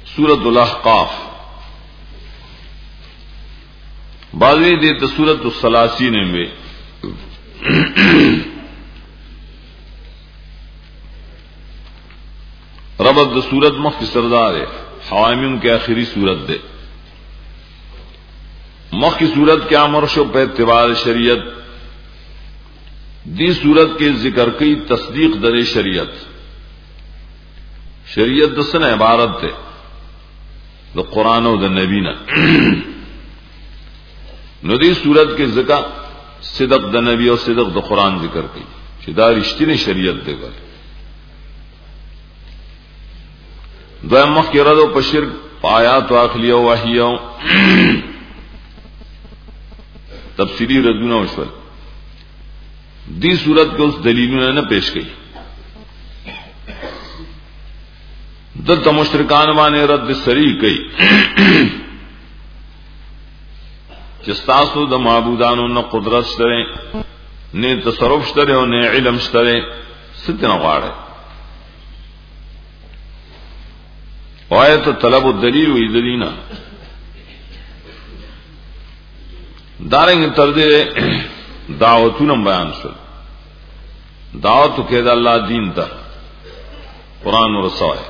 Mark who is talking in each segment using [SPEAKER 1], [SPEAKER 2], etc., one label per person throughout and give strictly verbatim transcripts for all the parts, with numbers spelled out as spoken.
[SPEAKER 1] सूरत अल-अहकाफ बाजी देते सूरत सलासीन में रबत सूरत मख की सरदार है हवामिम के आखिरी सूरत दे मख की सूरत के अमरशो पे इत्तिबार शरीयत दी सूरत के जिक्र की तस्दीक दरे शरीयत शरीयत दसन इबारत है द कुरान और द नबीना नदी सूरत के जिक्र सिदक द नबी और सिदक द कुरान जिक्र की शिदा रिश्ती ने शरीयत देकर दो मख के रदो पशिर पाया तो आखलिया वाहिया तफसीली रजूना उशवल दी सूरत को उस दलील ने न पेश की दल मुश्रिकान माने रद्द सरी कई चिस्तासो द माबूदानो न कुदरत शरे ने तसरुफ शरे और ने इल्म शरे सितना वाड़े आए तो तलब दलील हुई दलीना दारेंगे तर्दे दावतू नम बयान सुन दावत के अल्लाह दीन तक कुरान और रसाए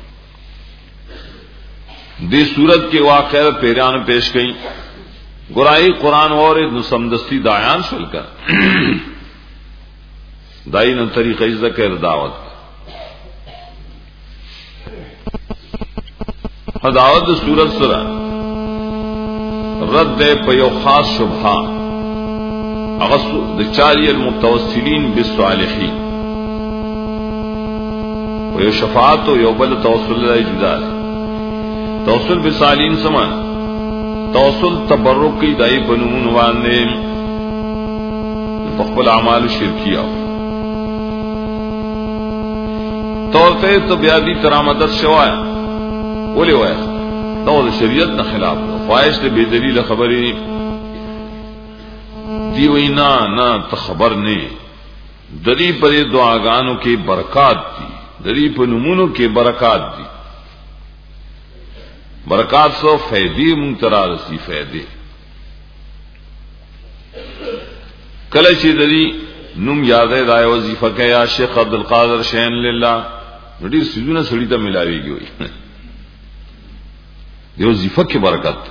[SPEAKER 1] दी सूरत के वाक़या पेरान पेश गई गुराई कुरान और नुसमदस्ती दायान सुनकर दाई न तरीक़े ज़िक्र दावत दावत सूरत सुरा रद्द पयो खास शुभा अगस्चारी मुतवस्सिलीन बिस्सालिहीन वयो शफात हो योबल तवस्सुल जुदा तवस्सुल बिसालीन समान तवस्सुल तबर्रुक की दाई बनून वाने बखल अमाल शिरकिया तौरते तो ब्यादी तरामदत शवाया बोले हुआ तो शरीयत न खिलाफ ख्वाहिश से बेदलील खबरी दी हुई ना ना तो खबर ने दरी पर दुआगानों की बरकत दी दरी पर नमूनों की बरकत दी बरकत सो फैदी मुंतरा रसी फैदे कलशी दरी नुम याद राय वजीफा के या शेख अब्दुल कादिर शैन लिल्ला नडी सिजुना सड़ीता मिलावेगी हुई यो वजीफा की बरकत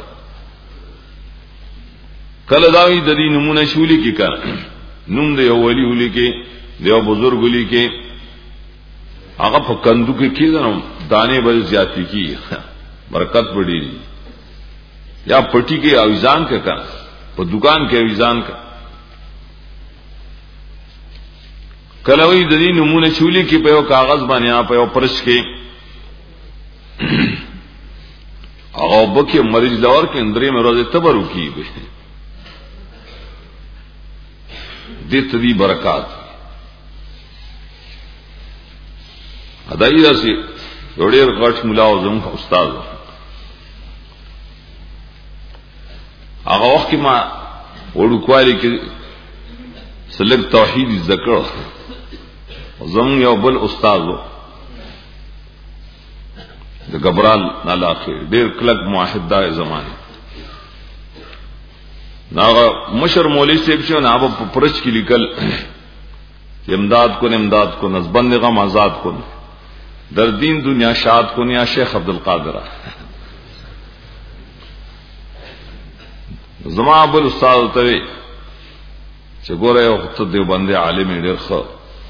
[SPEAKER 1] कल दावी दरी नमूना शूली की कर नुम दे वली उली के देव बुजुर्ग उली के आगा फकंदू के की दाने बल ज्यादा की बरकत बड़ी या पट्टी के अविजान के का वो दुकान के अविजान का कलवई दरी नमूने शूली की पे कागज बने आप परश के बके मरीज लौर के अंदरे में रोजे तबरू की गई दितदी बरकत अदाई से जोड़े गठ मुलाओ जम का उस्ताद आगा वक्त मां ओडुक्वाली के सलग तौहीद ज़िक्र जम या बल उस्ताद घबराल नाला के डेर क्लक मुआहिदा जमाने नागा मशर मौली से नाब पुरच की लिकल इमदाद को इमदाद को नजबंद गम आजाद को दरदीन दुनिया शाद को निया शेख अब्दुल कादिर जमा अबुल उस्ताद तवे गोरे वक्त देवबंदे आलिम डेर ख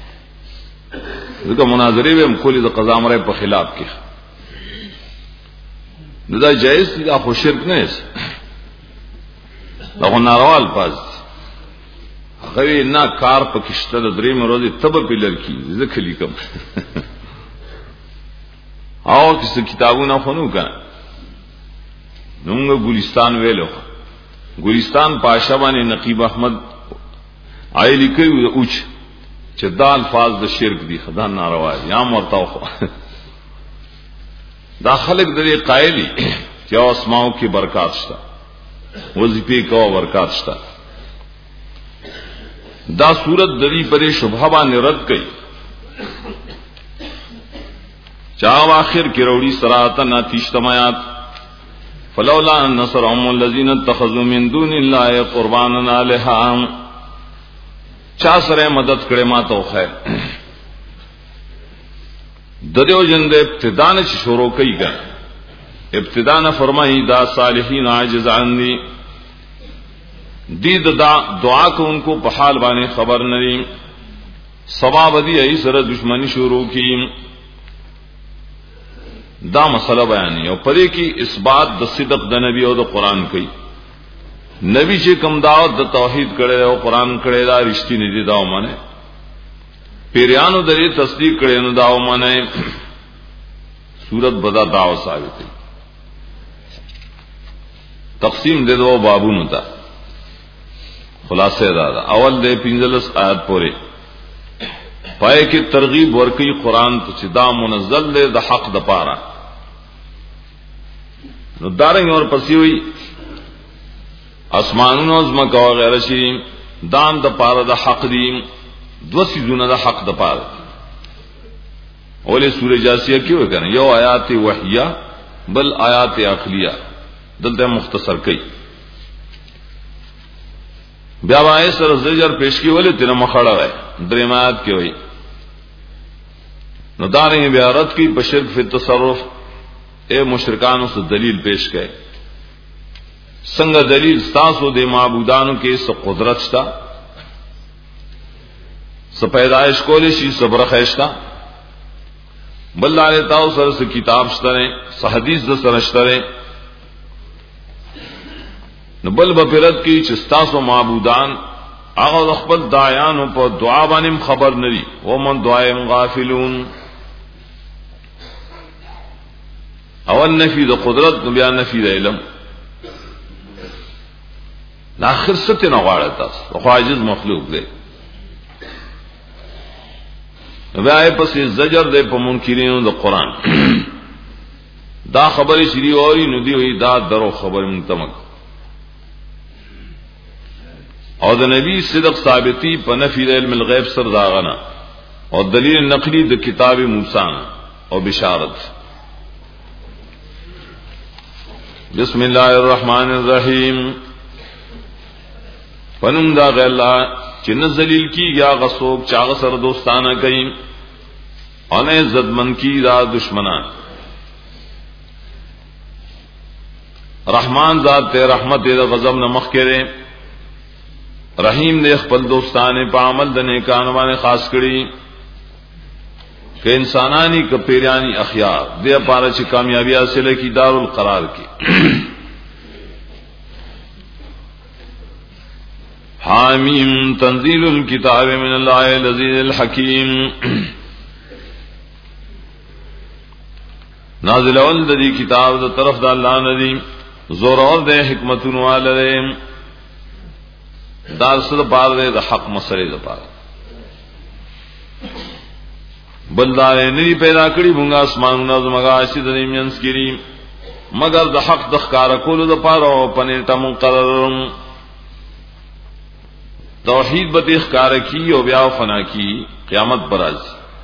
[SPEAKER 1] मुनाजरे में हम खोली तो कजाम रहे पर खिलाफ किया नदा जायज थी आप शिरक नहीं लखो नारवाल पास अगर ना कार पकिश्ता दरे में रोजे तब पिलर की जखली कम आओ किसी किताबों ना फोनू का नूंगा गुलिस्तान वेलो गुलिस्तान पाशाबा ने नकीब अहमद आए लिखे उच चदा अल्फाज द शिरक दी खदा नारवा या मरता दाखलक दरे कायली क्या अस्माओं की बरकत था वजीफे का बरकत था दा सूरत दरी परे शुभाबा निरद कई چاو آخر کی روڑی سراتن اتیشتمایات فلولا نصرهم الذين اتخذوا من دون الله قربانا الها چا سره مدد کړي ما ته خیر دریو جن د ابتدا نه شروع کیږي ابتدا نه فرمایي دا صالحین عاجز عني دید دا دعا کو ان کو په حال باندې خبر نری ثواب دی ای سره دشمنی شروع کی دا مسئلہ بیانی او پدې کې اثبات د صدق د نبی او د قران کوي نبی چې کوم دعوت د توحید کړي او قران کړي دا رښتینی دي دا ومنه پیرانو درې تصدیق کړي نو دا ومنه صورت بدا دعوت ثابت تقسیم د دوه بابونو ته خلاصه دا, دا اول د پنځلس آیات پورې پای کې ترغیب ورکی قران ته چې دا منزل دی د حق د پاره نو دارنګ اور پسې وي اسمانونو زمکا وغیرہ شي دام د پاره د حق دی دو سيزونه د حق د پاره اولې سورې جاسیه کې وګڼه یو آیات وحیه بل آیات عقلیه دلته مختصر کړي بیا وای سره زجر پیش کی ولې تنه مخړه وای درېمات کې وای نو دارنګ بیا رد کی بشرک فی التصرف اے مشرکانو سے دلیل پیش کړي څنګه دلیل تاسو د معبودانو کې څه قدرت شتا څه پیدائش کولې شي صبر خیشتا بل لاله تاسو سره څه کتاب شته څه حدیث د سره شته نو بل بپرد کی چې تاسو معبودان هغه خپل دایانو په دعا باندې خبر ندي او من دعایم غافلون اول نفی د قدرت نو بیا نفی د علم اخر ستنه غواړه تاسو خو عاجز مخلوق دی بیا پس زجر دی په منکرینو د قران دا خبره شری اوري نو دی وی دا درو خبره منتمک او د نبی صدق ثابتی په نفی د علم الغیب سر داغنا او دلیل نقلی د کتاب موسی او بشارت بسم الله الرحمن الرحیم پنوم دا غلا چې نزلیل کی یا غصوب چاغ سر دوستانه کوي او نه زدمن کی دا دشمنان رحمان ذات ته رحمت دې غضب نه مخ کړي رحیم دې خپل دوستانه په عمل د نیکانو باندې خاص کړي کہ انسانانی کپیرانی اخیار دے پارا چی کامیابی حاصل کی دار القرار کی حامیم تنزیل الکتاب من اللہ العزیز الحکیم نازل اول دی کتاب دا طرف دا اللہ ندی زور اور دے حکمتن والدے دار صد پار دے دا حق مسئلے دا پار بلدارے نری پیدا کړی مونږه اسمانونو زمګه اشد نیمنس کړي مگر د حق د ښکارا کولو د پاره او پنيټه مقرر توحید به ښکارا کی او بیا فنا کی قیامت براز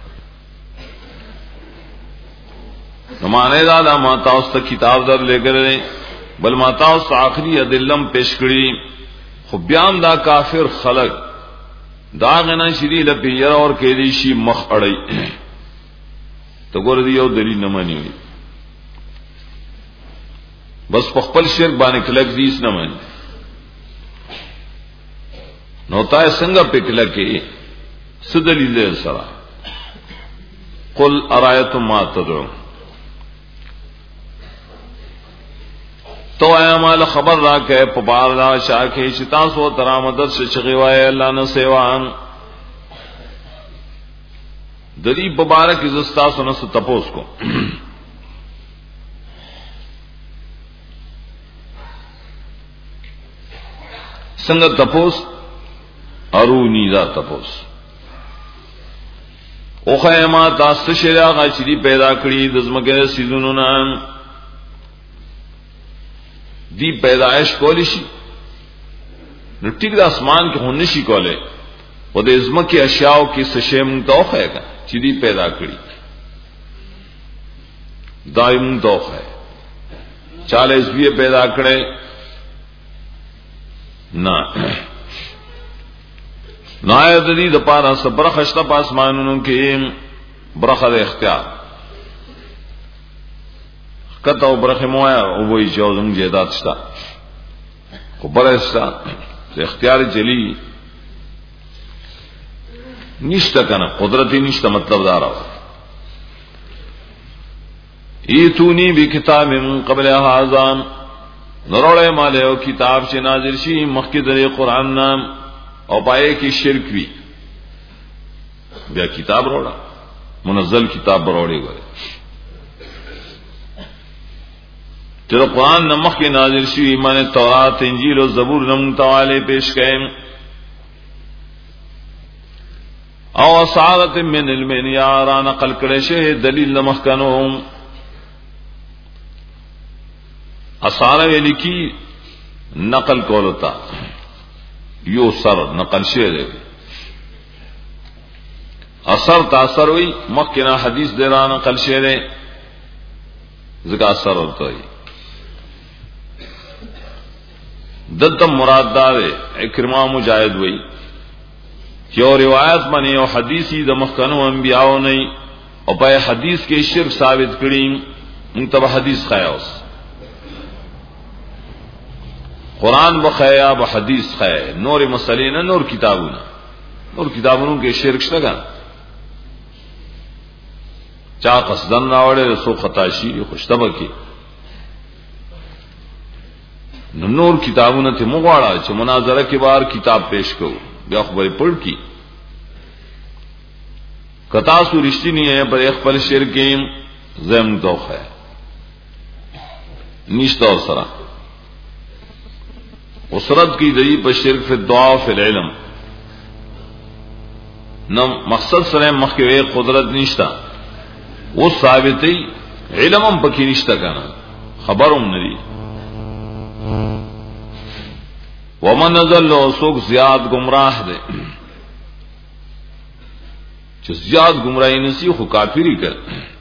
[SPEAKER 1] زمانه دا ما تاسو ته کتاب در لګره بل ما تاسو آخری ادلم پیش کړی خو بیان دا کافر خلق دا غنا شری لپیر اور کې دي شي مخ اړای تو ګور دی یو دلیل نه مانی بس په خپل شرک باندې کلک دي اس نه مانی نو تای څنګه په کلکې څه دلیل سره قل ارایتم ما تدعون تو ایا مال خبر را کې په بار را شاکه شتا سو ترا مدد سے چغي وای الله نه سیوان دلی مبارک عزت سو نس تپوس کو څنګه تپوس ارونی ذا تپوس او خیمه تاسو شریعه غچری پیدا کړی د زمګه سيزونو نام دی پیدائش کولی شي نو ټیک د اسمان کې هون نشي کوله او د ازمکه اشیاء کې څه شی مونږ توخه چې دی پیدا کړی دائم توخ ہے چالیس بھی پیدا کرے نہ نایت دی د پارا صبر خشتا پاسمانونو کې برخه د اختیار کته او برخه مویا او وای جوزم جیدات شتا کو برستا اختیار جلی نشتا کنه قدرتی نشتا مطلب دارا ایتونی بی کتاب من قبل هذا نروڑے مالے او کتاب سے نازل شی مخکی در قرآن نام او پائے کی شرک بھی بیا کتاب روڑا منزل کتاب بروڑے گئے چلو قرآن نمخ کی نازل شی ایمان تورات انجیل و زبور نم توالے پیش گئے او اصالت من علم یارا نقل کرے شہ دلیل نمخ کنوم اصالہ ویلی کی نقل کولتا یو سر نقل شے دے اثر تاثر ہوئی مکنا حدیث دے رہا نقل شے دے ذکا اثر ہوتا ہے دتم مراد دارے اکرما مجاہد ہوئی کہ اور روایت بنی اور حدیثی د مخکنو انبیاء نہیں اور پے حدیث کے شرک ثابت کری منتبہ حدیث خیاس قرآن بخیا ب حدیث خیر نور مسئلے نہ نور کتابوں نور کتابوں کے شرک لگا چا قصدن راوڑے رسو خطاشی خوشتبہ کی نور کتابوں نے تھے مغواڑا چ مناظرہ کے بار کتاب پیش کرو بیا خبر پڑھ کی کتاسو رشتی نہیں ہے پر اخبر شرک زم دوخ ہے نشتا اور سرا اسرت کی دئی پر شرک فی دعا فی العلم نہ مقصد سر مخ کے قدرت نشتا وہ ثابتی علم پکی نشتا کنا خبرم ندی ومن نزل سوک زیاد گمراہ دے چھ زیاد گمراہی نسی خو کافری کر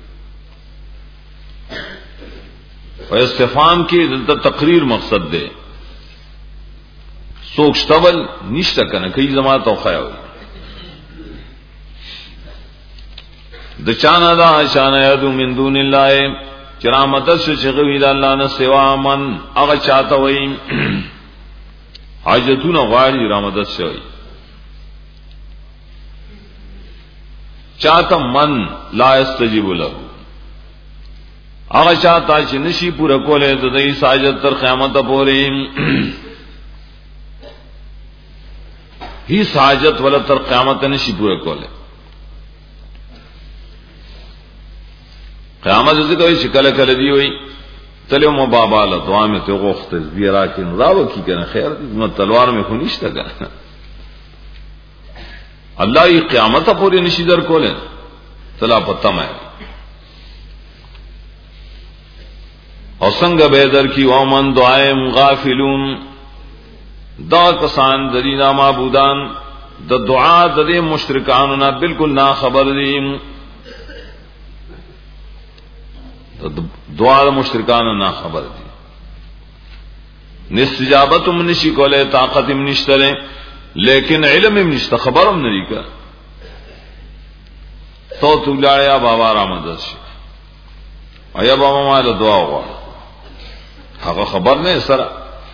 [SPEAKER 1] استفهام کی دلتا تقریر مقصد دے سوک شتبل نشتا کنا کئی زمان تو خیا ہوئی دچانا دا شانا یدو من دون اللہ چرامتت سے چغوی دا اللہ نسوا من اغا چاہتا ہوئی حاجتون غاری رامدت سے ہوئی چاہتا من لا استجیب لہو اغا چاہتا چی نشی پورا کولے تو دئی ساجت تر قیامت پوریم ہی ساجت والا تر قیامت نشی پورا کولے قیامت سے کوئی شکل کل دی ہوئی تلو ما بابا لا دعا میں تو غوخت زیرا کہ راو کی کنا خیر دی تلوار میں خونیش تا کنا اللہ یہ قیامت پوری نشی در کولے تلا پتہ میں اور سنگ بیدر کی ومن دعائم غافلون دا کسان درینا معبودان دا دعا دے مشرکاننا بالکل نا خبر دیم دعا مشرکان نہ خبر دی نستجابت ام نشی کولے طاقت ام نشترے لیکن علم ام نشتا خبر ام نری کا تو تو لایا بابا رامدد شی ایا بابا مالا دعا ہوا حقا خبر نہیں سرا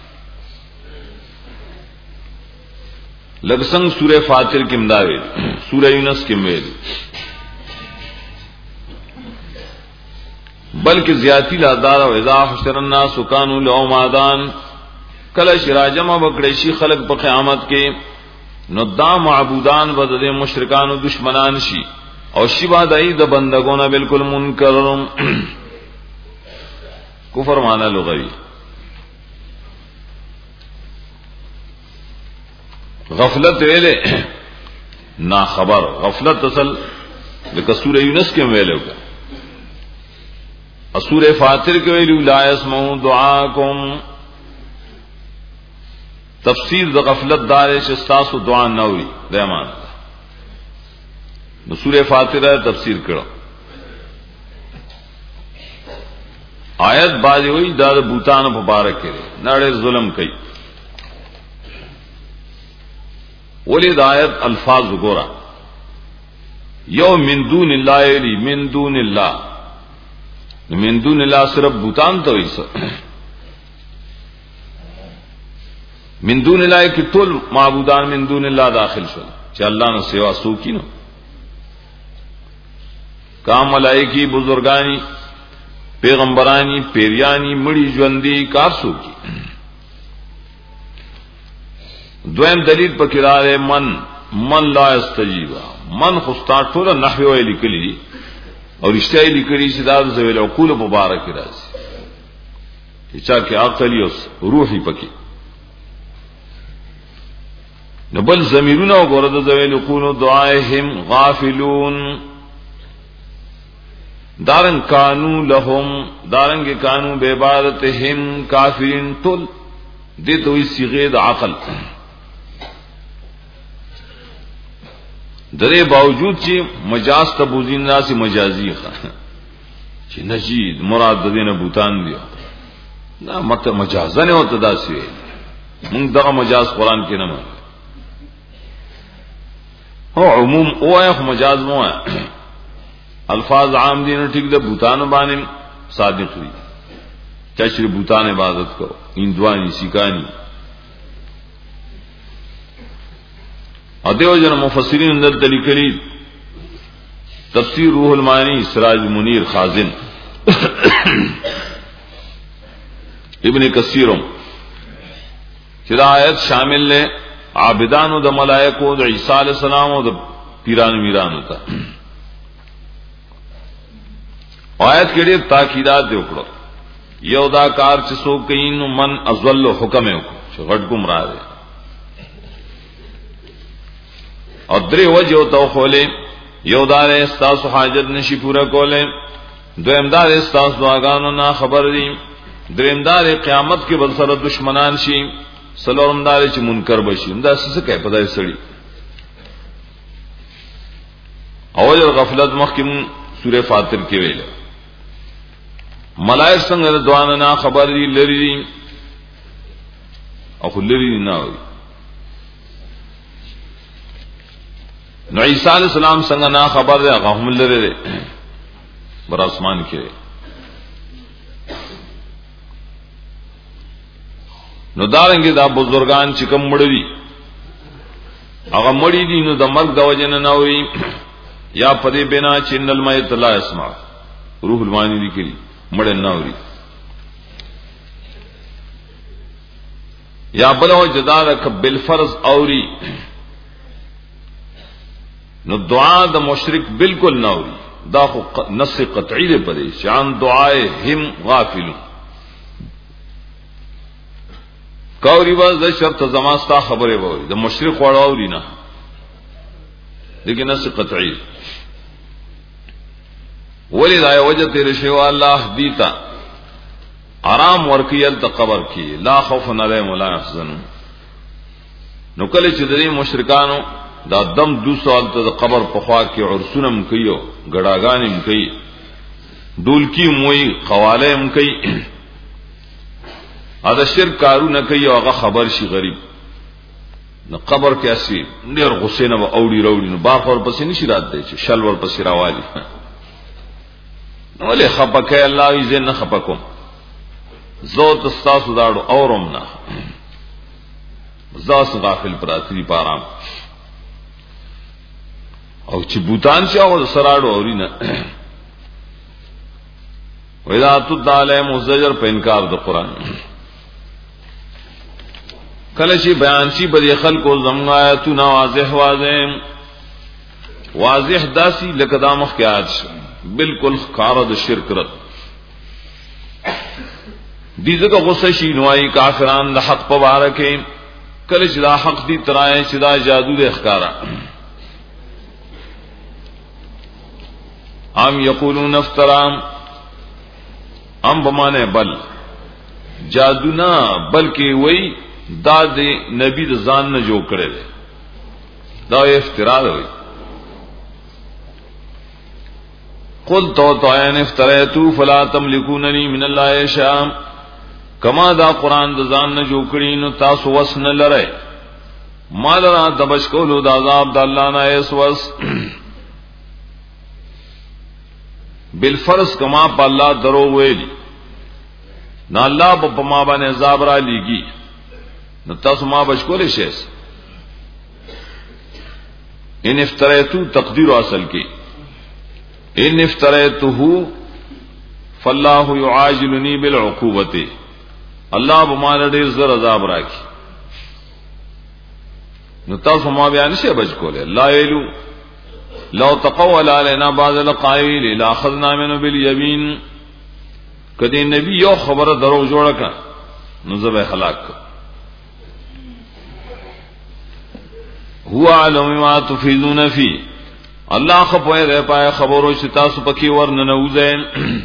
[SPEAKER 1] لگسنگ سورہ فاتر کم داوی سورہ یونس کم ویلی بلکہ زیادتی لادار و اذا حشر الناس كانوا لهم آدان کل شراجم بکڑیشی خلق په قیامت کې نو دا معبودان بدد مشرکان و دشمنان شي او شبا دای د بندگونه بالکل منکر کفر معنی لغوی غفلت ویلے نا خبر غفلت اصل لکه سورہ یونس کې ویلو کا سورہ فاتر کے ویلو لا يسمعوا دعاکم تفسیر د غفلت دار شستاس دعا نوری رحمان نو سورہ فاتر ہے تفسیر کرو آیت باندې وی دا بوتان مبارک کړي نړۍ ظلم کوي ولید آیت الفاظ وګورئ یو من دون الله یلی من دون الله من دون الله صرف بوتان ته وایي من دون الله کی ټول معبودان من دون الله داخل شول چې الله نه سوا څوک نه کا ملائکی بزرگانی پیغمبرانی پیریانی مړي ژوندۍ کار څوک دویم دلیل پکې راځي من من لا استجیب من خستا ټول نحوی ویل کلی او رښتیا یې لیکلي چې دا زویل عقول مبارک راځي چې چا کې عقل یوس روحي پکې نبل زمیرونه وګوره د زویل عقول دعائهم غافلون دارن کانو لهم دارنګ کانو به عبادتهم کافرین تل دې دوی صيغه د عقل درې باوجود چې مجاز تبوزین ناس مجازي ښه چې نجید مراد د دینه بوتان دی دا مته مجازا نه وته داسې موږ دغه مجاز قران کې نه مو هو عموم اوه مجاز مو الفاظ عام دي نو ټیک د بوتان باندې صادق دي چې بوتان عبادت کو اندوانی سیکانی ادیو جن مفسرین اندر دلیکلی تفسیر روح المانی سراج منیر خازن ابن کثیرم چې آیت شامل له عابدانو د ملائکو د عیسی علی السلام او د پیرانو میرانو ته آیت کې ډېر تاکیدات دی وکړو یو دا کار چې څوک کین من ازل حکم یو چې غټ گمراه دی او درې وجه تو خولې یو دار استاس حاجت نشي پورا کوله دویم دار استاس دعاګانو نه خبر دي دریم دار قیامت کې بل سره دشمنان شي سلورم دار چې منکر بشي دا څه کوي په دای سړي اول غفلت مخکې سوره فاتر کې ویل ملائکه څنګه دعا نه خبر دي لري او لري نه وي نو عیسی علیہ السلام څنګه نا خبر ده هغه هم لري بر اسمان کې نو دارنګه دا بزرگان چې کوم مړ دي هغه مړی دي نو د مرګ د وجه نه نوري یا پدې بنا چې نل مې تعالی اسمع روح المانی دي کړي مړ نه نوري یا بلو جدارک بالفرض اوري نو دعا د مشرک بالکل نوري دا خو نص قطعی دی پدې شان دعای هم غافل کاوری واز د شرط زماستا خبره وای د مشرک وړاوري نه دغه نص قطعی ولی دا وجه تیر شی الله دیتا آرام ورکیل د قبر کی لا خوف علیهم ولا يحزنون نو کله چې د مشرکانو دا دم دو سال ته قبر په خوا کې عرسونم کيو غډاګانم کوي ډولکی موي قوالم کوي ادا شرک کارو نه کوي هغه خبر شي غریب نو قبر کې اسی ډیر غصه نه اوړي وروړي نو باغ ور پسې نشي رات دی چې شل ور پسې راوالي نو له خپکه الله یې زنه خپکم زوت استاسو داړو اورم نه زاس غافل پراتری پارام او چې بوتان شي او سراړو اورینه وإذا تدعى مزجر په انکار د قران کله چې بیان شي بری خلکو زمون آیاتونه واضح واضح واضح داسي لکه د مخکات بالکل خار د شرک رد دې ځکه غصه شي نوای کافران د حق په واره کې کله چې دا حق دي ترای چې دا جادو د اخکارا ام یقولون افترام ام بمانه بل جادو نه بلکې وای دا د نبی د ځان نه جوړ کړي دا افترا دی قل تو تو ان افتریت فلا تملكون لي من الله شيئا کما دا قران د ځان نه جوړ کړي نو تاسو وس نه لره مال را دبش کولو د عذاب د الله نه ایس وس بالفرض کما په الله درو ویلی نو الله په ما باندې عذاب را لېږي نو تاسو ما بچ کولې شئ ان افتریتو تقدیر اصل کی ان افتریته فالله يعاجلني بالعقوبه الله بمال ډیر زر عذاب راکي نو تاسو ما بیان شي بچ کوله لا یلو لو تقول علينا بعض القائل لاخذنا منه باليمين کدی نبی یو خبره درو جوړه کا نو زبه هلاک هو علم ما تفیدون فی الله خپوی ده پای خبرو چې تاسو پکې ورننوځئ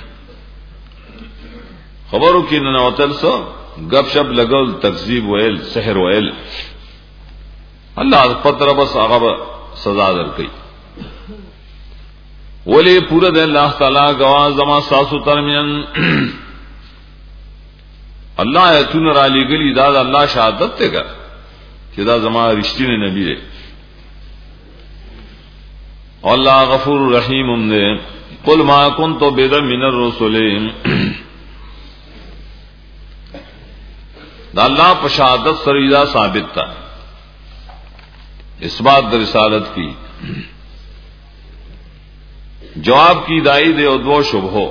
[SPEAKER 1] خبرو کې ننوتل سو غب شپ لګول تکذیب ویل سحر ویل الله پتر بس هغه سزا درکې ولی پورا د الله تعالی گواہ زما ساسو ترمن الله ایتون را لګلی دا د الله شهادت ته کا چې دا زما رښتینی نبی دی الله غفور رحیم نے قل ما كنت بدعا من الرسل دا اللہ پر شہادت سریدہ ثابت تھا اس بات در رسالت کی جواب کی دائی دے او دو شبہو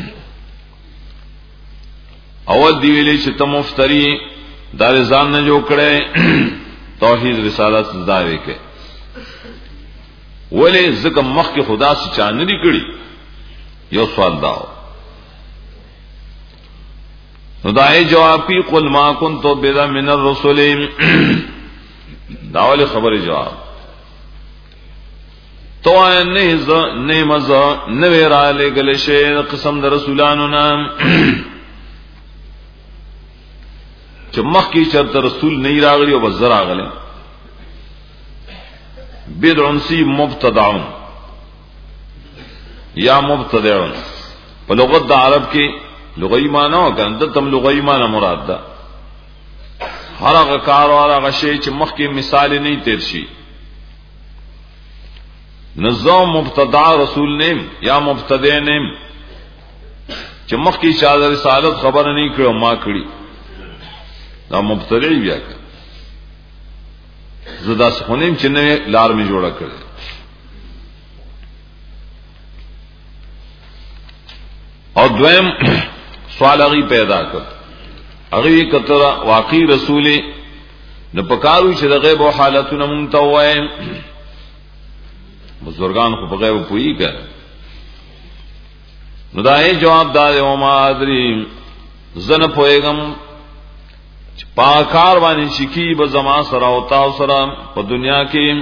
[SPEAKER 1] اول دیویلی چھ تم مفتری دا رضان نے جو کڑے توحید رسالت دعوے کے ولی ذکر مخ کے خدا سے چاندنی کڑی یو سوال داو ندائی جواب کی قل ما کنتو بدعا من الرسول داولی خبر جواب تو آئے نیمز نویر آلے گلے شیر قسم در رسولانو نام چھ مخ کی چرت رسول نہیں راگلی و بزر آگلے بدعن سی مبتدعن یا مبتدعن پر لغت دا عرب کی لغوی معنی ہو کہ تم لغوی معنی مراد دا ہر اگا کار و ہر اگا شئی چھ مخ کی مثال نہیں تیر شی نظام مبتدع رسول نیم یا مبتدع نیم چھ مخ کی چادر رسالت خبر نہیں کرو ما کری دا مبتدعی بیا کر زدا سخونیم چننے لار میں جوڑا کرے اور دویم سوال اگی پیدا کر اگی کتر واقعی رسولی نپکارو چھ دا غیب و حالتو نمونتا ہوئے بزرگان کو بغیب پوئی کر ندائی جواب دارے وما آدری زن پوئیگم پاکار وانی شکی بزما سرا ہوتا سرا په دنیا کې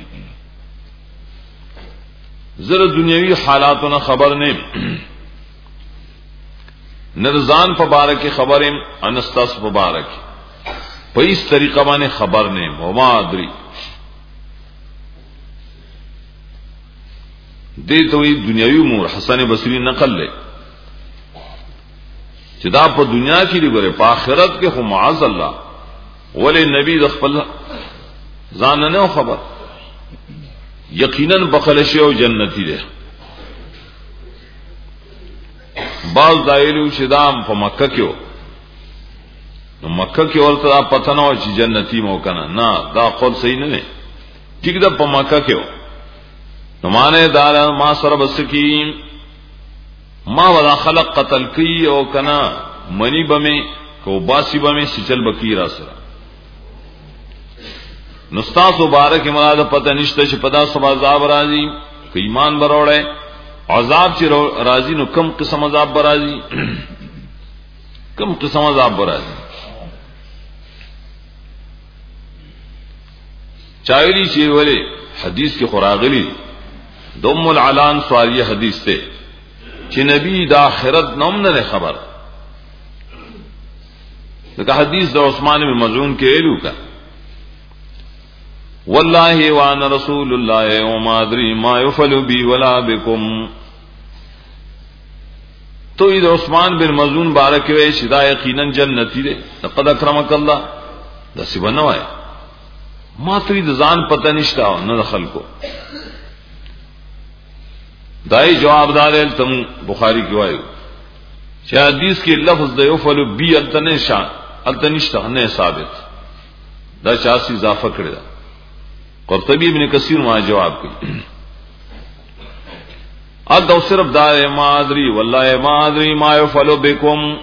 [SPEAKER 1] زر دنیوی حالاتونه خبر نه نرزان مبارک خبرم انستاس مبارک په اس طریقه باندې خبر نه وما ادري دې ته وی دنیوی امور حسن بصری نقل لے چې دا په دنیا کې لري په آخرت کې خو معاذ الله ولی نبی د خپل ځان نه خبر یقینا بخل شی او جنتی ده باز دایلو چې دام په مکه کې نو مکه کې ورته پته نه و چې جنتی مو کنه نه دا قول صحیح نه نه ټیک ده په مکه کې نو معنی دا ما سره بس کی ما ولا خلق قتل کی او کنا منی بمی کو باسی بمی سچل بکی را سرا نستاس مبارک مراد پتہ نشته چې پدا سبا عذاب راضی کہ ایمان بروڑے عذاب چې راضی نو کم قسم عذاب برازی کم قسم عذاب برازی چایلی چې ولې حدیث کی خراغلی دوم العلان سوالی حدیث تے چې نبی دا آخرت نوم نه خبر دا حدیث دا عثمان بن مظعون کے ایلو کا واللہ وانا رسول اللہ وما ادری ما يفعل بی ولا بكم تو اذا عثمان بن مظعون بارک وی شدا یقینا جنتی دے لقد اکرمک الله دسی بنوای ما ته د ځان پته نشتا نه خلکو دای جواب دار تم بخاری کی وایو چې حدیث کې لفظ د یفعل بی التنشا التنشتا نه ثابت دا چاسی اضافه کړی دا قرطبی ابن کثیر ما جواب کړی ادو صرف دا ما ادري والله ما ادري ما يفعل بكم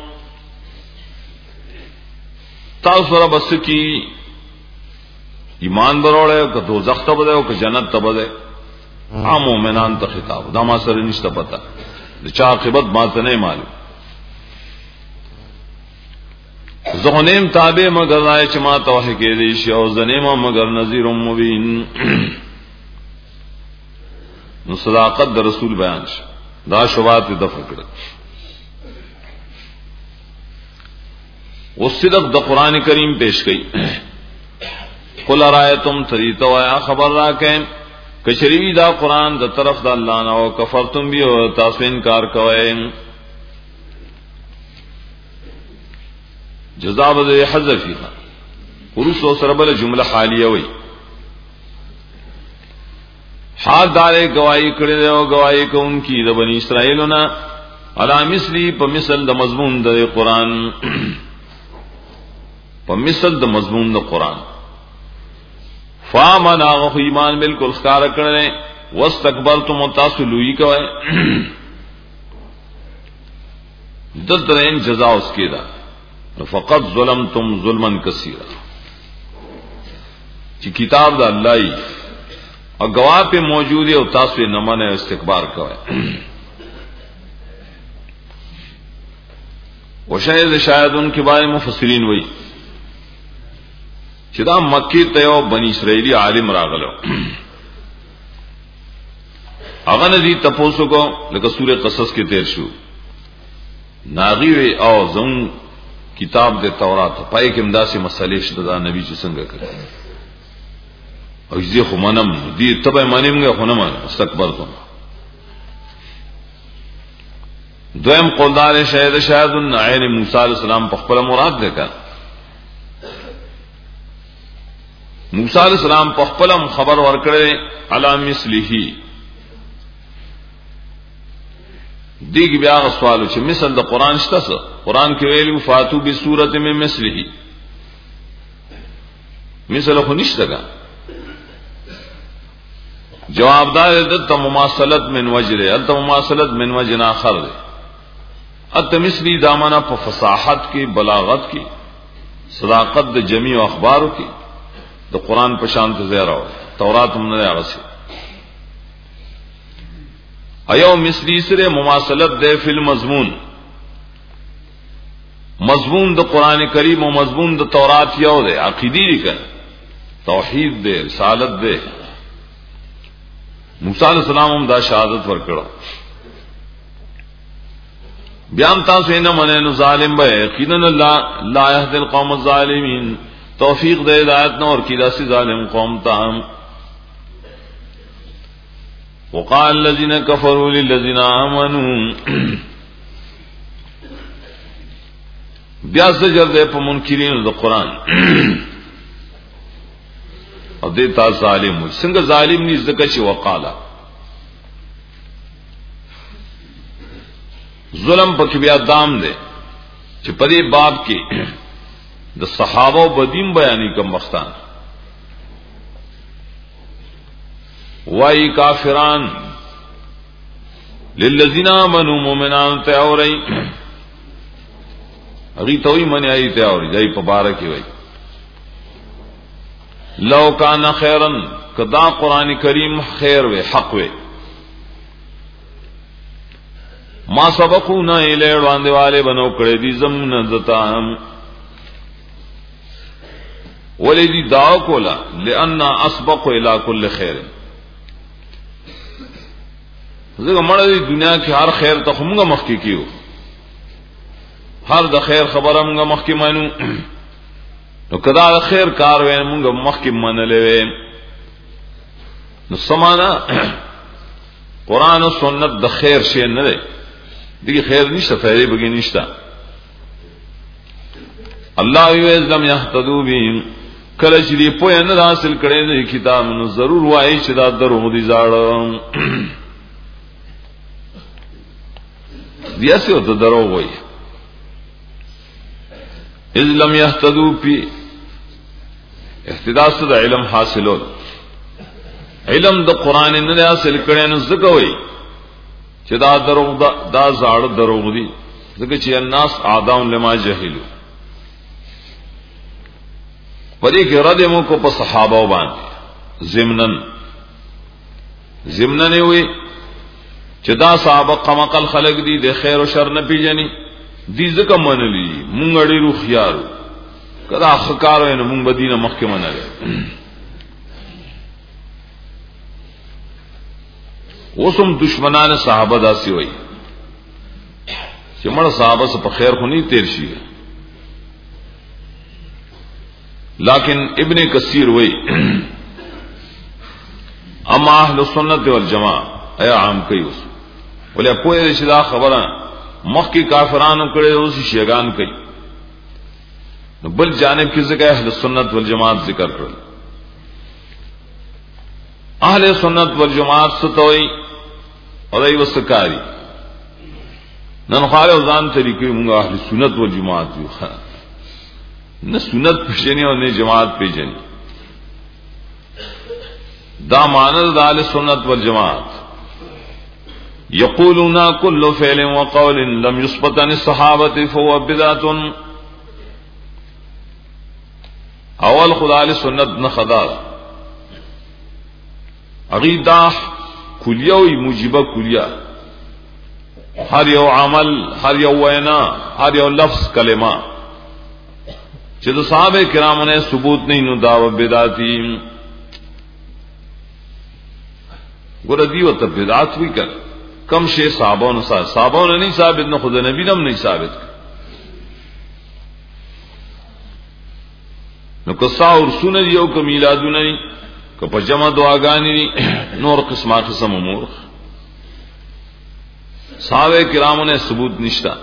[SPEAKER 1] تاسو را بس کی ایمان بروړې او که دوزخ ته بده او که جنت ته بده عام مومنان ته خطاب دا ما سره نشته پتا د چا عاقبت ما ته نه معلوم زغنیم تابع مگر راي چې ما توحید کې دي شی او زنیم مگر نذیر مبین نو صداقت د رسول بیان شي دا شوبات دفع کړه او صدق د قران کریم پیش کړي قل رایتم تریتو یا خبر راکې کچری دا قران د طرف د الله نه او کفرتم بی او تاسو انکار کوئ جزاء به حذفها ورس او سره بل جمله حالیه وي حال دار گواہی کړي او گواہی کوونکی د بنی اسرائیلونه علی مثلی په مثل د مضمون د قران په مثل د مضمون د قران فامن هغه ایمان بالکل ښکار کړي واستكبرتم تاسو لوی کوي دترین جزاء اس کی دا فقط ظلمتم ظلما کثیرا چې کتاب د الله او گواہ پہ موجود ہے او تاسو نه منه استکبار کوي او شاید شاید ان کے بارے مفسرین وایي چې دا مکی ته یو بنی اسرائیلی عالم راغلو هغه ندی تاسو کو لکه سوره قصص کې تیر شو ناغي او زم کتاب د تورات پای کې امداسي مسلې شته دا نبی چې څنګه کړی او زه خو منم دي تبه مانیمغه خو نه مان استکبرتم دویم قولدار شاهد شاهد عین موسی علیہ السلام په خپل مراد ده کا موسی علیہ السلام په خپل خبر ورکړي علی مثله دیګ بیا سوالو چې مثل د قران شته څه قران کې ویلو فاتو بسورته من مثله مثل خو نشته کا جواب دار د مماثلت من وجره الت مماثلت من وجه اخر ده ات مثلی دامنه په فصاحت کې بلاغت کې صداقت د جميع اخبارو کې د قران په شان ته زیرا تورات هم نه راغسي ایو مثلی سره مماثلت ده فی المضمون مضمون د قران کریم او مضمون د تورات یو ده عقیدی لیکن توحید ده رسالت ده موسی علیہ السلام هم دا شهادت ورکړو بیان تاسو نه منه نو ظالم به یقینا الله لا يهدي القوم الظالمين توفیق دے ہدایت نہ اور کی داسی ظالم قوم تام وقال الذين كفروا للذين امنوا بیا زجر دے په منکرین د قران او دې تا ظالم څنګه ظالم ني زکه چې وقالا ظلم پکې بیا دام دے چې په دې باب کې د صحابه بدیم بیانې کوم وختان وای کافران للذین آمنوا مؤمنان ته اوري اغي توي منی آی ته اوري دای په بارکه وای لو کان خیرن کدا قران کریم خیر و حق و ما سبقونا الی وړاندې والے بنو کړه دي زمون دتا ولذي دعوا کولا لان اسبق الى كل خير زګه مړه دی دنیا کې هر خیر ته موږ مخکې کیو هر د خیر خبره موږ مخکې مانو نو کدا د خیر کار وې موږ مخکې منلې نو سمانا قران او سنت د خیر شی نه دی دي خیر نشته فائدې بګی نشته. الله یې لم يهتدوا بهم کله چې دی په ان حاصل کړي د کتاب نو ضرور وایي چې دا دروغ دي زاړه دیاسه ته دروغ وایي. اذ لم يهتدوا بي اهتداء د علم حاصلول علم د قران نه حاصل کړي نو زګوي چې دا دروغ دا, دا زاړه دروغ دي ځکه چې الناس اعداء لما جهلوا پدې کې رد مو کو په صحابه باندې ضمنن ضمنن وي چې دا صحابه قمقل خلق دي د خیر او شر نه پیژني دي ځکه منلي مونږ ډېر خيار کدا خکارو نه مونږ بدینه مخکې منل اوسم دشمنان صحابه داسي وي چې مړ صحابه په خیر خو نه تیر شي. لیکن ابن کثیر وی اما اهل سنت والجماعه ایا عام کوي اوس ولې کوی چې دا خبره مخکې کافرانو کړي اوس شیعاګان کوي نو بل جانب کې ځکه اهل سنت والجماعت ذکر کړل. اهل سنت والجماعت ستوي او ای وسکاری نن خاله ځان طریقې موږ اهل سنت والجماعت یو نہ سنت پیژنی اور نہ جماعت پیژنی دا معنی دا اہل سنت والجماعت یقولون کل فعل وقول لم يثبت عن الصحابه فهو بدعه. اول خدا اہل سنت نہ خدا عقیدہ کلیہ و موجبہ کلیہ ہر یو عمل ہر یو وینا ہر یو لفظ کلمہ چې د صحابه کرامو نه ثبوت نه نو دا بدعتي ګور دی وته بدعت وی کړ کم شی صحابو نه صحابو نه نه ثابت نه خود نبی نم نه ثابت نو که څاور سونه یو ک میلادونه ک په جمع دعاګانی نور قسمه قسم امور صحابه کرامو نه ثبوت نشتا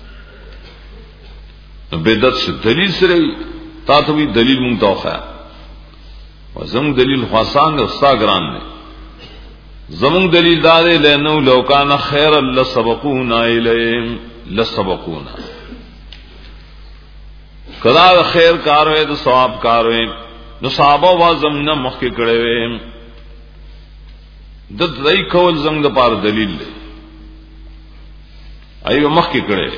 [SPEAKER 1] بدعت سے دلیل سره تا ته وی دلیل مونږ ته وخا وزم دلیل خاصان او استاګران نه زمون دلیل دار لنو لو کان خیر لسبقونا الیهم لسبقونا کدا خیر کار وې د ثواب کار وې نو صحابه وا زمنا مخکې کړي وې د دای کول زموږ د پاره دلیل دی ایو مخکې کړي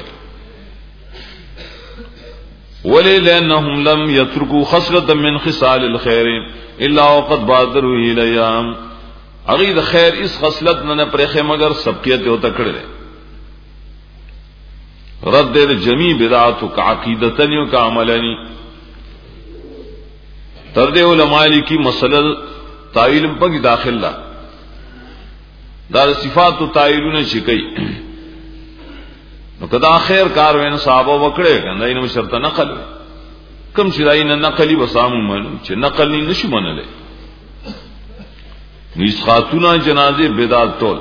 [SPEAKER 1] ولی لانهم لم يتركوا خصلة من خصال الخير الا وقد بادروا اليها اغید خیر اس خصلت نه پرخه مگر سبقیت او تکړه رد جمی بدعات او عقیدتن او عملنی تر دې علماء کی مسله تعویل په داخل لا دا صفات او تعویلونه شي کوي نو کدا خیر کار وین صحابه وکړي کنه اینو شرط نقل کم چې داینه نقلی وسامو منو چې نقل نه نشي منلې نیس خاتون جنازه بدعت تول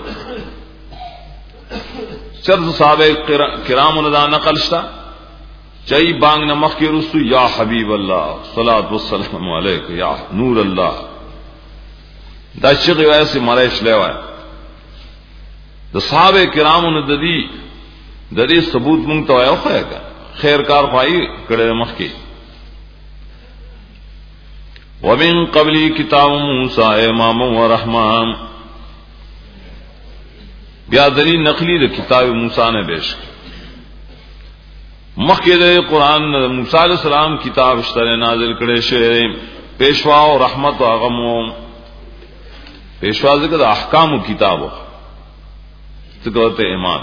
[SPEAKER 1] شرط صحابه کرام نه نقل شتا چای بانگ نمخ کې رسو یا حبیب الله صلوات والسلام علیک یا نور الله دا چې وایي مړیش لوي د صحابه کرام نه د دې د دې ثبوت مونږ ته وایو خو خیر کار خوای کړه مخ کې ومن قبل کتاب موسی امام و رحمان بیا دلیل نقلی د کتاب موسی نه پیش مخکې د قران موسی علیہ السلام کتاب شته نازل کړي شه پیشوا او رحمت او غمو پیشوا ذکر احکام کتابو څنګه ته ایمان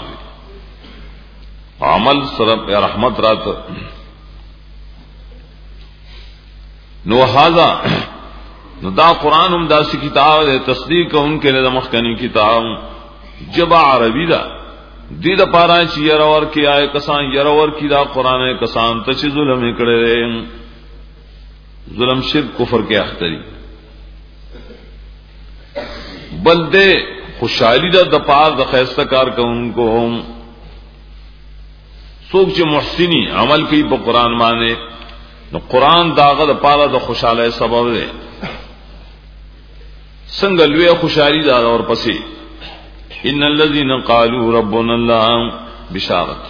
[SPEAKER 1] عمل سره رحمت رات نو هاذا نو دا قران هم داسې کتاب ده تصدیق کوونکې له مخکنی کتاب جبا عربی دا دې د پاره چې ير اور کې آئے کسان ير اور کې دا قران کسان ته چې ظلم کړي ظلم شرک کفر کې اختری بلدے خوشحالی دا د پاره د خیسته کار کوونکو هم څوک چې محسنی عمل کوي په قران باندې نو قران داغه د پاره د خوشاله سبب دی. څنګه لوی خوشالي دا اور پسې ان الذين قالوا ربنا الله بشارت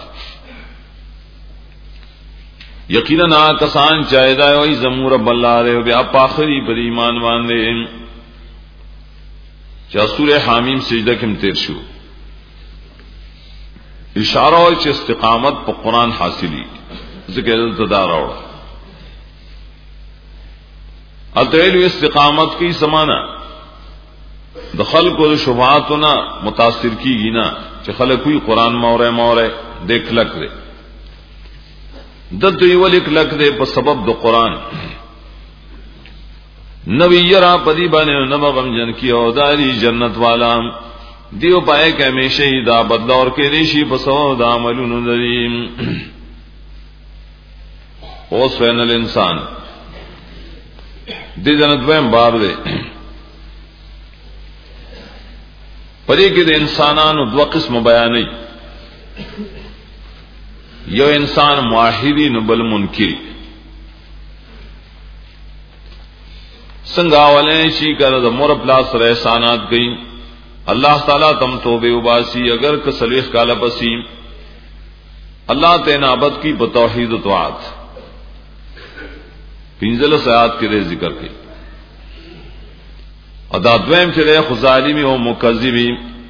[SPEAKER 1] یقینا کسان چایدا وي زمو رب الله دې بیا په اخري پر ایمان باندې. چې سورہ حامیم سجده کې تیر شو اشاره او چې استقامت په قران حاصلي ذکر التدار اور اتل استقامت کی سمانا د خلکو د شبهاتونه متاثر کیږي نه چې خلک وی قران موره موره دیکھ لک دے د دوی ولیک لک دے په سبب د قران نبی یرا پدی باندې نو غم جن کی او داری جنت والا دیو پائے کہ ہمیشہ ہی دا بدلور کے ریشی پسو دا عملون دریم او سوین الانسان دی جنت ویم بار دے پدی کہ دے انسانانو دو قسم بیانی یو انسان معاہدی نبل منکری سنگا والے شی کر دا مور پلاس رحسانات گئی اللہ تعالی تم توبے اباسی اگر کسلیخ کالا پسی اللہ تینابت کی بتوحید و طاعت پنزل سیات کے دے ذکر کی ادا دویم چلے خزالمی و مکذبی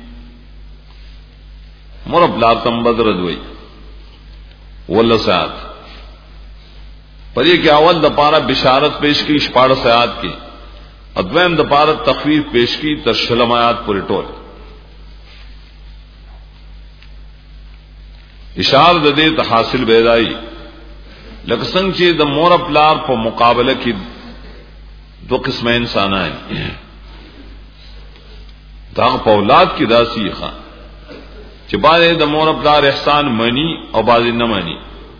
[SPEAKER 1] مرب لا تم بدر دوئی واللہ سیات پر یہ کہ اول دپارہ بشارت پیش کی شپاڑ سیات کی ادویم دپارت تخفیف پیش کی ترشلم آیات پوری ٹول اشار د دې تحاصل بیدائی لکه څنګه چې د مور پلار په مقابله کې دو قسم انسانان دا په اولاد کې داسي ښه چې باندې د مور پلار احسان منی او باندې نه منی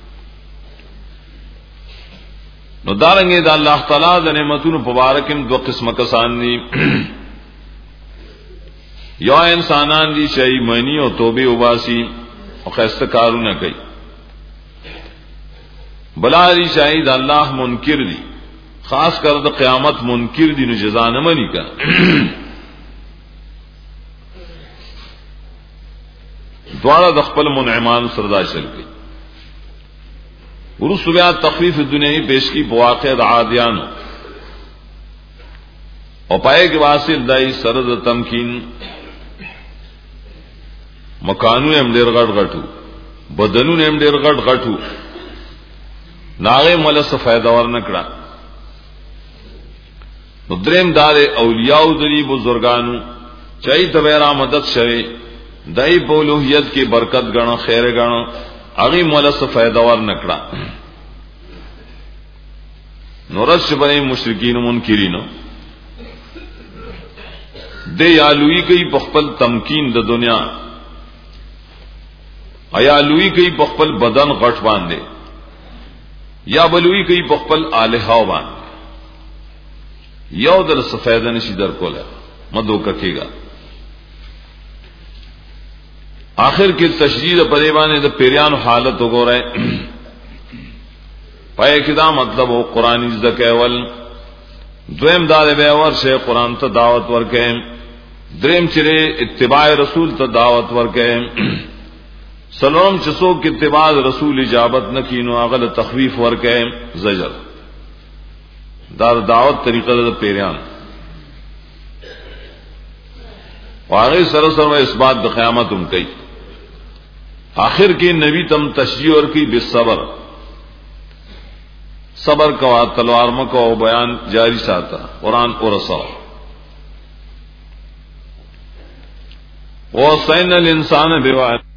[SPEAKER 1] نو دارنگے دا اللہ تعالیٰ دا نعمتون مبارکن دو قسم کسان دی یا انسانان دی شئی منی او توبے اباسی او خیست کارو نہ کئی بلا دی شئی دا اللہ منکر دی خاص کر دا قیامت منکر دی نو جزا نہ منی کا دوارا دا خپل منعمان سردا چل گئی ورس بیا تخفیف دنیاوی پیش کی بواقع عادیانو اور پائے کے واصل دائی سرد تمکین مکانو ایم ډیر غټ غټو بدنو ایم ډیر غټ غټو ناغه ملس فائدہ ور نکړه نو دریم دار اولیاء دری بزرگانو چای تبیرا مدد شوی دای بولوہیت کی برکت غنو خیر غنو اغی ملس فائدہ ور نکڑا نورس بنے مشرکین منکرین دے یالوی کئی بخپل تمکین د دنیا ایالوی کئی بخپل بدن غټ باندے یا بلوی کئی بخپل الہاو باندے یو در سفیدہ نشی در کولا مدو ککے گا آخر کی تشجیر پریبانے دا پیریان حالت ہو گو رہے پائے کدا مطلب ہو قرآن ازدک اول دویم دار بیور سے قرآن تا دعوت ورکے دریم چرے اتباع رسول تا دعوت ورکے سلام چسو کی اتباع رسول اجابت نکینو اغل تخویف ورکے زجر دار دعوت طریقہ دا پیریان واغی سرسر و اس بات دا قیامت ام کئی آخر کی نبی تم تشریح اور کی بالصبر صبر کا تلوار مکو بیان جاری ساتا قرآن اور رسول وصینا الانسان بوعد